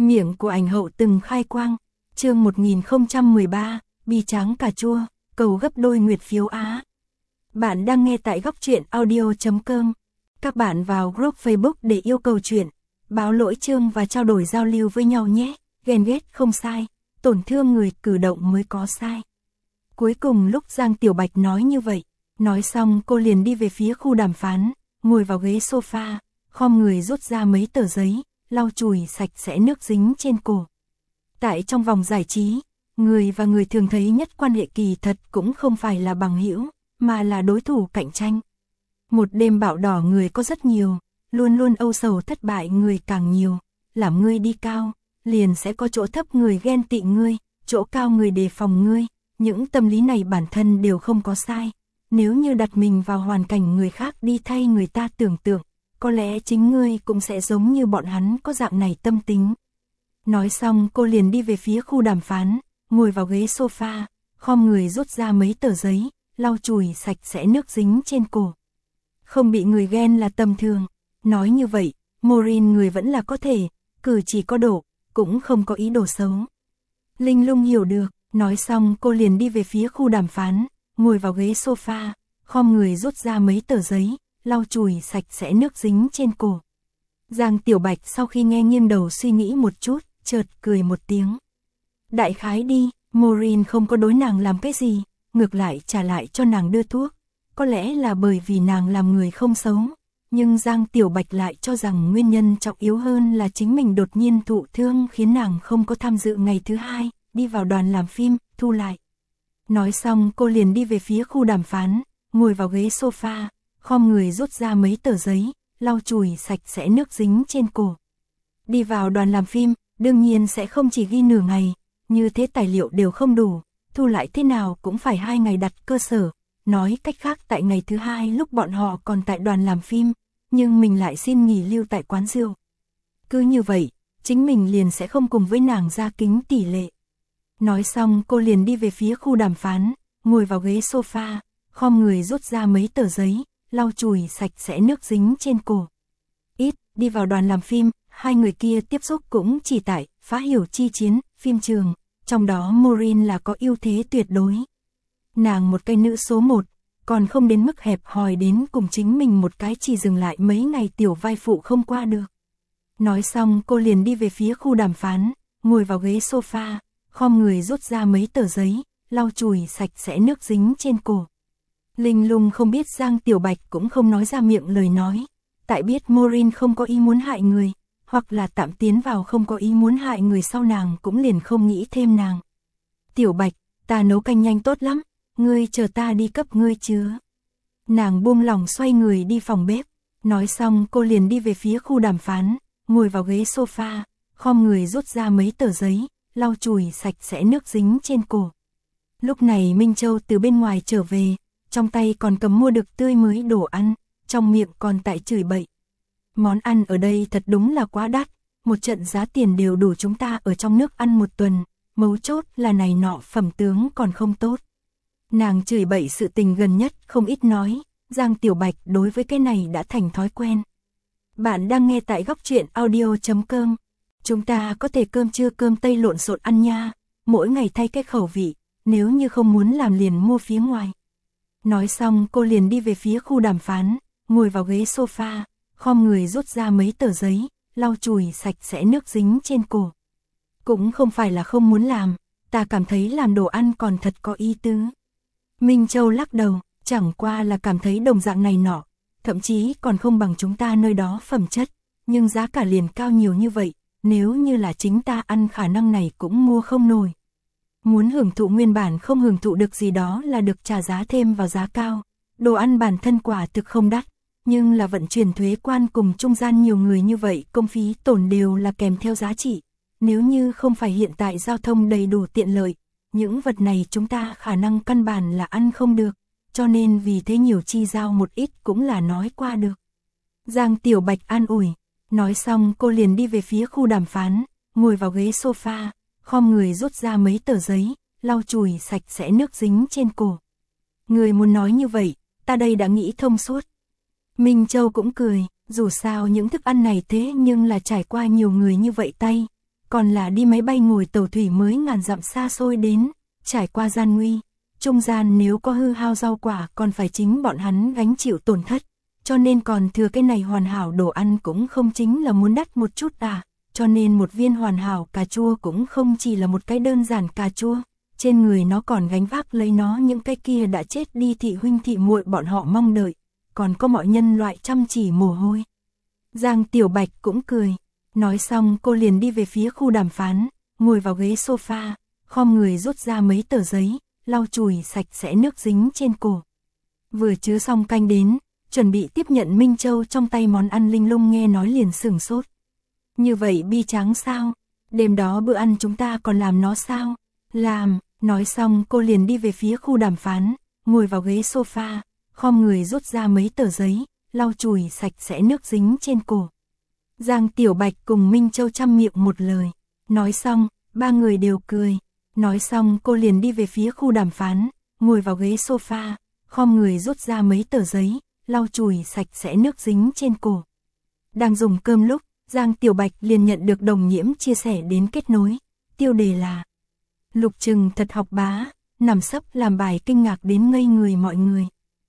Miệng của ảnh hậu từng khai quang. Chương 1013, bi tráng cà chua, cầu gấp đôi nguyệt phiếu Á. Bạn đang nghe tại góc truyện audio.com. Các bạn vào group Facebook để yêu cầu chuyện, báo lỗi chương và trao đổi giao lưu với nhau nhé. Ghen ghét không sai, tổn thương người cử động mới có sai. Cuối cùng lúc Giang Tiểu Bạch nói như vậy, nói xong cô liền đi về phía khu đàm phán, ngồi vào ghế sofa, khom người rút ra mấy tờ giấy, lau chùi sạch sẽ nước dính trên cổ. Tại trong vòng giải trí, người và người thường thấy nhất quan hệ kỳ thật cũng không phải là bằng hữu, mà là đối thủ cạnh tranh. Một đêm bão đỏ người có rất nhiều, luôn luôn âu sầu thất bại người càng nhiều, làm ngươi đi cao, liền sẽ có chỗ thấp người ghen tị ngươi, chỗ cao người đề phòng ngươi, những tâm lý này bản thân đều không có sai. Nếu như đặt mình vào hoàn cảnh người khác đi thay người ta tưởng tượng, có lẽ chính ngươi cũng sẽ giống như bọn hắn có dạng này tâm tính. Nói xong cô liền đi về phía khu đàm phán, ngồi vào ghế sofa, khom người rút ra mấy tờ giấy, lau chùi sạch sẽ nước dính trên cổ. Không bị người ghen là tầm thường. Nói như vậy, Morin người vẫn là có thể, cử chỉ có độ, cũng không có ý đồ xấu. Linh lung hiểu được, nói xong cô liền đi về phía khu đàm phán, ngồi vào ghế sofa, khom người rút ra mấy tờ giấy, lau chùi sạch sẽ nước dính trên cổ. Giang Tiểu Bạch sau khi nghe nghiêng đầu suy nghĩ một chút, chợt cười một tiếng. Đại khái đi, Morin không có đối nàng làm cái gì, ngược lại trả lại cho nàng đưa thuốc. Có lẽ là bởi vì nàng làm người không xấu, nhưng Giang Tiểu Bạch lại cho rằng nguyên nhân trọng yếu hơn là chính mình đột nhiên thụ thương khiến nàng không có tham dự ngày thứ hai, đi vào đoàn làm phim, thu lại. Nói xong cô liền đi về phía khu đàm phán, ngồi vào ghế sofa, khom người rút ra mấy tờ giấy, lau chùi sạch sẽ nước dính trên cổ. Đi vào đoàn làm phim, đương nhiên sẽ không chỉ ghi nửa ngày, như thế tài liệu đều không đủ, thu lại thế nào cũng phải 2 ngày đặt cơ sở. Nói cách khác tại ngày thứ hai lúc bọn họ còn tại đoàn làm phim, nhưng mình lại xin nghỉ lưu tại quán rượu. Cứ như vậy, chính mình liền sẽ không cùng với nàng ra kính tỷ lệ. Nói xong cô liền đi về phía khu đàm phán, ngồi vào ghế sofa, khom người rút ra mấy tờ giấy, lau chùi sạch sẽ nước dính trên cổ. Đi vào đoàn làm phim, hai người kia tiếp xúc cũng chỉ tại phá hiểu chi chiến, phim trường, trong đó Morin là có ưu thế tuyệt đối. Nàng một cây nữ số 1, còn không đến mức hẹp hòi đến cùng chính mình một cái chỉ dừng lại mấy ngày tiểu vai phụ không qua được. Nói xong cô liền đi về phía khu đàm phán, ngồi vào ghế sofa, khom người rút ra mấy tờ giấy, lau chùi sạch sẽ nước dính trên cổ. Linh lung không biết Giang Tiểu Bạch cũng không nói ra miệng lời nói, tại biết Morin không có ý muốn hại người, hoặc là tạm tiến vào không có ý muốn hại người sau nàng cũng liền không nghĩ thêm nàng. Tiểu Bạch, ta nấu canh nhanh tốt lắm, ngươi chờ ta đi cấp ngươi chứa. Nàng buông lỏng xoay người đi phòng bếp, nói xong cô liền đi về phía khu đàm phán, ngồi vào ghế sofa, khom người rút ra mấy tờ giấy, lau chùi sạch sẽ nước dính trên cổ. Lúc này Minh Châu từ bên ngoài trở về, trong tay còn cầm mua được tươi mới đồ ăn, trong miệng còn tại chửi bậy. Món ăn ở đây thật đúng là quá đắt, một trận giá tiền đều đủ chúng ta ở trong nước ăn một tuần, mấu chốt là này nọ phẩm tướng còn không tốt. Nàng chửi bậy sự tình gần nhất không ít nói, Giang Tiểu Bạch đối với cái này đã thành thói quen. Bạn đang nghe tại góc truyện audio.com. Chúng ta có thể cơm trưa cơm tây lộn xộn ăn nha, mỗi ngày thay cái khẩu vị, nếu như không muốn làm liền mua phía ngoài. Nói xong cô liền đi về phía khu đàm phán, ngồi vào ghế sofa, khom người rút ra mấy tờ giấy, lau chùi sạch sẽ nước dính trên cổ. Cũng không phải là không muốn làm, ta cảm thấy làm đồ ăn còn thật có ý tứ. Minh Châu lắc đầu, chẳng qua là cảm thấy đồng dạng này nọ, thậm chí còn không bằng chúng ta nơi đó phẩm chất, nhưng giá cả liền cao nhiều như vậy, nếu như là chính ta ăn khả năng này cũng mua không nổi. Muốn hưởng thụ nguyên bản không hưởng thụ được gì đó là được trả giá thêm vào giá cao, đồ ăn bản thân quả thực không đắt, nhưng là vận chuyển thuế quan cùng trung gian nhiều người như vậy công phí tổn đều là kèm theo giá trị, nếu như không phải hiện tại giao thông đầy đủ tiện lợi. Những vật này chúng ta khả năng căn bản là ăn không được, cho nên vì thế nhiều chi giao một ít cũng là nói qua được. Giang Tiểu Bạch an ủi, nói xong cô liền đi về phía khu đàm phán, ngồi vào ghế sofa, khom người rút ra mấy tờ giấy, lau chùi sạch sẽ nước dính trên cổ. Người muốn nói như vậy, ta đây đã nghĩ thông suốt. Minh Châu cũng cười, dù sao những thức ăn này thế nhưng là trải qua nhiều người như vậy tay, còn là đi máy bay ngồi tàu thủy mới ngàn dặm xa xôi đến, trải qua gian nguy, trung gian nếu có hư hao rau quả còn phải chính bọn hắn gánh chịu tổn thất, cho nên còn thừa cái này hoàn hảo đồ ăn cũng không chính là muốn đắt một chút à, cho nên một viên hoàn hảo cà chua cũng không chỉ là một cái đơn giản cà chua, trên người nó còn gánh vác lấy nó những cái kia đã chết đi thị huynh thị muội bọn họ mong đợi, còn có mọi nhân loại chăm chỉ mồ hôi. Giang Tiểu Bạch cũng cười, nói xong cô liền đi về phía khu đàm phán, ngồi vào ghế sofa, khom người rút ra mấy tờ giấy, lau chùi sạch sẽ nước dính trên cổ. Vừa chứa xong canh đến, chuẩn bị tiếp nhận Minh Châu trong tay món ăn linh lung nghe nói liền sửng sốt. Như vậy bi tráng sao? Đêm đó bữa ăn chúng ta còn làm nó sao? Làm, nói xong cô liền đi về phía khu đàm phán, ngồi vào ghế sofa, khom người rút ra mấy tờ giấy, lau chùi sạch sẽ nước dính trên cổ. Giang Tiểu Bạch cùng Minh Châu chăm miệng một lời, nói xong, ba người đều cười. Nói xong cô liền đi về phía khu đàm phán, ngồi vào ghế sofa, khom người rút ra mấy tờ giấy, lau chùi sạch sẽ nước dính trên cổ. Đang dùng cơm lúc, Giang Tiểu Bạch liền nhận được Đồng Nhiễm chia sẻ đến kết nối, tiêu đề là Lục Trừng thật học bá, nằm sấp làm bài kinh ngạc đến ngây người mọi người.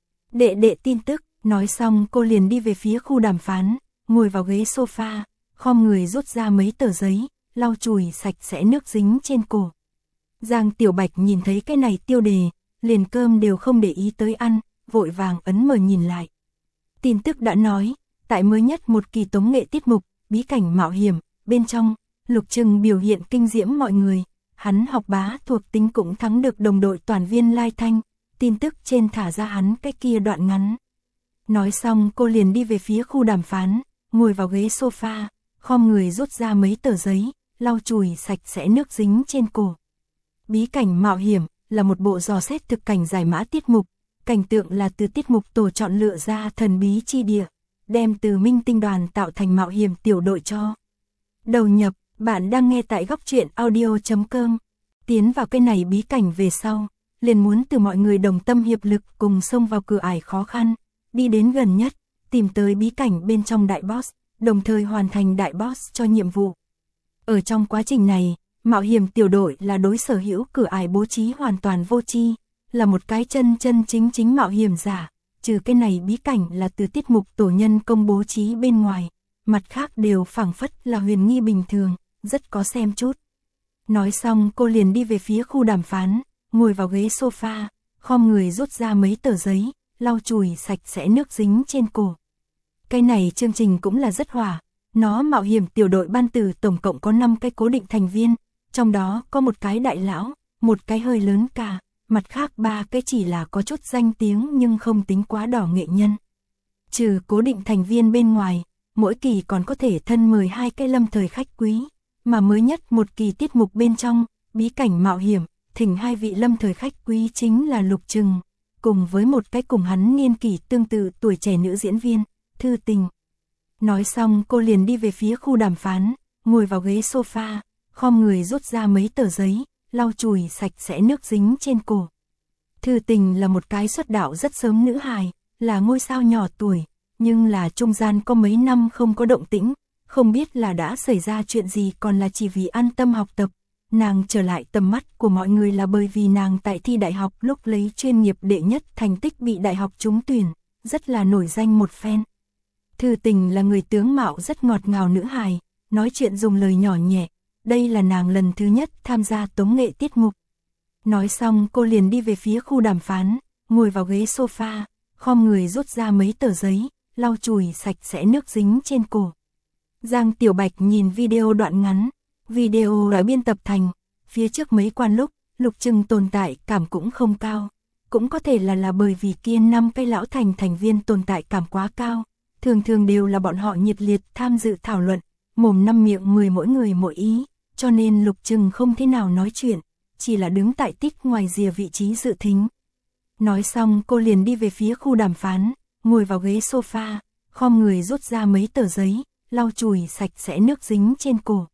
Đệ tin tức, nói xong cô liền đi về phía khu đàm phán, ngồi vào ghế sofa, khom người rút ra mấy tờ giấy, lau chùi sạch sẽ nước dính trên cổ. Giang Tiểu Bạch nhìn thấy cái này tiêu đề, liền cơm đều không để ý tới ăn, vội vàng ấn mở nhìn lại. Tin tức đã nói, tại mới nhất một kỳ tống nghệ tiết mục, bí cảnh mạo hiểm, bên trong, Lục Trừng biểu hiện kinh diễm mọi người, hắn học bá thuộc tính cũng thắng được đồng đội toàn viên Lai Thanh, tin tức trên thả ra hắn cái kia đoạn ngắn. Nói xong cô liền đi về phía khu đàm phán, ngồi vào ghế sofa, khom người rút ra mấy tờ giấy, lau chùi sạch sẽ nước dính trên cổ. Bí cảnh mạo hiểm là một bộ dò xét thực cảnh giải mã tiết mục, cảnh tượng là từ tiết mục tổ chọn lựa ra thần bí chi địa, đem từ minh tinh đoàn tạo thành mạo hiểm tiểu đội cho. Đầu nhập, bạn đang nghe tại góc truyện audio.com. Tiến vào cái này bí cảnh về sau, liền muốn từ mọi người đồng tâm hiệp lực cùng xông vào cửa ải khó khăn, đi đến gần nhất, tìm tới bí cảnh bên trong đại boss, đồng thời hoàn thành đại boss cho nhiệm vụ. Ở trong quá trình này, mạo hiểm tiểu đội là đối sở hữu cửa ải bố trí hoàn toàn vô tri, là một cái chân chính mạo hiểm giả, trừ cái này bí cảnh là từ tiết mục tổ nhân công bố trí bên ngoài, mặt khác đều phảng phất là huyền nghi bình thường, rất có xem chút. Nói xong cô liền đi về phía khu đàm phán, ngồi vào ghế sofa, khom người rút ra mấy tờ giấy, lau chùi sạch sẽ nước dính trên cổ. Cái này chương trình cũng là rất hỏa, nó mạo hiểm tiểu đội ban từ tổng cộng có 5 cái cố định thành viên, trong đó có một cái đại lão, một cái hơi lớn cả, mặt khác 3 cái chỉ là có chút danh tiếng nhưng không tính quá đỏ nghệ nhân. Trừ cố định thành viên bên ngoài, mỗi kỳ còn có thể thân mời 2 cái lâm thời khách quý, mà mới nhất một kỳ tiết mục bên trong, bí cảnh mạo hiểm, thỉnh 2 vị lâm thời khách quý chính là Lục Trừng, cùng với một cái cùng hắn niên kỷ tương tự tuổi trẻ nữ diễn viên, Thư Tình. Nói xong cô liền đi về phía khu đàm phán, ngồi vào ghế sofa, khom người rút ra mấy tờ giấy, lau chùi sạch sẽ nước dính trên cổ. Thư Tình là một cái xuất đạo rất sớm nữ hài, là ngôi sao nhỏ tuổi, nhưng là trung gian có mấy năm không có động tĩnh, không biết là đã xảy ra chuyện gì còn là chỉ vì an tâm học tập. Nàng trở lại tầm mắt của mọi người là bởi vì nàng tại thi đại học lúc lấy chuyên nghiệp đệ nhất thành tích bị đại học trúng tuyển, rất là nổi danh một phen. Thư Tình là người tướng mạo rất ngọt ngào nữ hài, nói chuyện dùng lời nhỏ nhẹ, đây là nàng lần thứ nhất tham gia tống nghệ tiết mục. Nói xong cô liền đi về phía khu đàm phán, ngồi vào ghế sofa, khom người rút ra mấy tờ giấy, lau chùi sạch sẽ nước dính trên cổ. Giang Tiểu Bạch nhìn video đoạn ngắn, video đã biên tập thành, phía trước mấy quan lúc, Lục Trừng tồn tại cảm cũng không cao, cũng có thể là bởi vì kia 5 cái lão thành viên tồn tại cảm quá cao, thường đều là bọn họ nhiệt liệt tham dự thảo luận, mồm năm miệng 10 mỗi người mỗi ý, cho nên Lục Trừng không thế nào nói chuyện, chỉ là đứng tại tích ngoài rìa vị trí dự thính. Nói xong cô liền đi về phía khu đàm phán, ngồi vào ghế sofa, khom người rút ra mấy tờ giấy, lau chùi sạch sẽ nước dính trên cổ.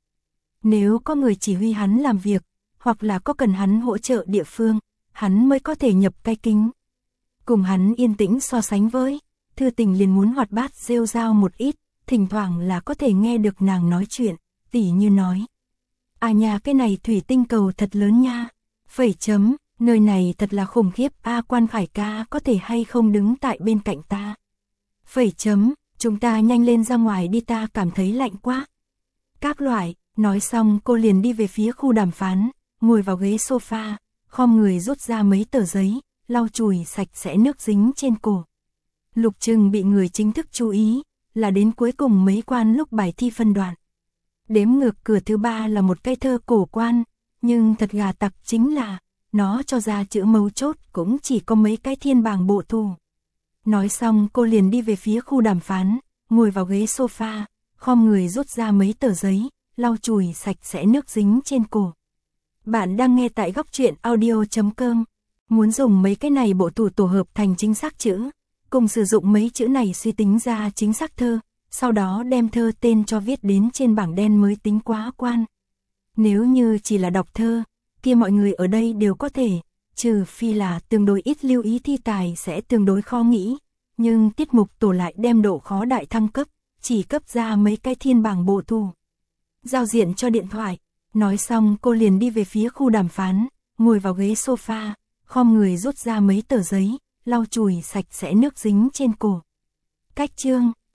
Nếu có người chỉ huy hắn làm việc, hoặc là có cần hắn hỗ trợ địa phương, hắn mới có thể nhập cái kính. Cùng hắn yên tĩnh so sánh với, Thư Tình liền muốn hoạt bát rêu rao một ít, thỉnh thoảng là có thể nghe được nàng nói chuyện, tỉ như nói. À nhà cái này thủy tinh cầu thật lớn nha. Phẩy chấm, nơi này thật là khủng khiếp. Quan Khải ca có thể hay không đứng tại bên cạnh ta. Phẩy chấm, chúng ta nhanh lên ra ngoài đi, ta cảm thấy lạnh quá. Các loại, nói xong cô liền đi về phía khu đàm phán, ngồi vào ghế sofa, khom người rút ra mấy tờ giấy, lau chùi sạch sẽ nước dính trên cổ. Lục Trừng bị người chính thức chú ý, là đến cuối cùng mấy quan lúc bài thi phân đoạn. Đếm ngược cửa thứ 3 là một cây thơ cổ quan, nhưng thật gà tặc chính là, nó cho ra chữ mấu chốt cũng chỉ có mấy cái thiên bảng bộ thù. Nói xong cô liền đi về phía khu đàm phán, ngồi vào ghế sofa, khom người rút ra mấy tờ giấy, lau chùi sạch sẽ nước dính trên cổ. Bạn đang nghe tại Góc Truyện Audio.com. Muốn dùng mấy cái này bộ thủ tổ hợp thành chính xác chữ, cùng sử dụng mấy chữ này suy tính ra chính xác thơ, sau đó đem thơ tên cho viết đến trên bảng đen mới tính quá quan. Nếu như chỉ là đọc thơ, kia mọi người ở đây đều có thể, trừ phi là tương đối ít lưu ý thi tài sẽ tương đối khó nghĩ, nhưng tiết mục tổ lại đem độ khó đại thăng cấp, chỉ cấp ra mấy cái thiên bảng bộ thù. Giao diện cho điện thoại, nói xong cô liền đi về phía khu đàm phán, ngồi vào ghế sofa, khom người rút ra mấy tờ giấy, lau chùi sạch sẽ nước dính trên cổ. Cách chương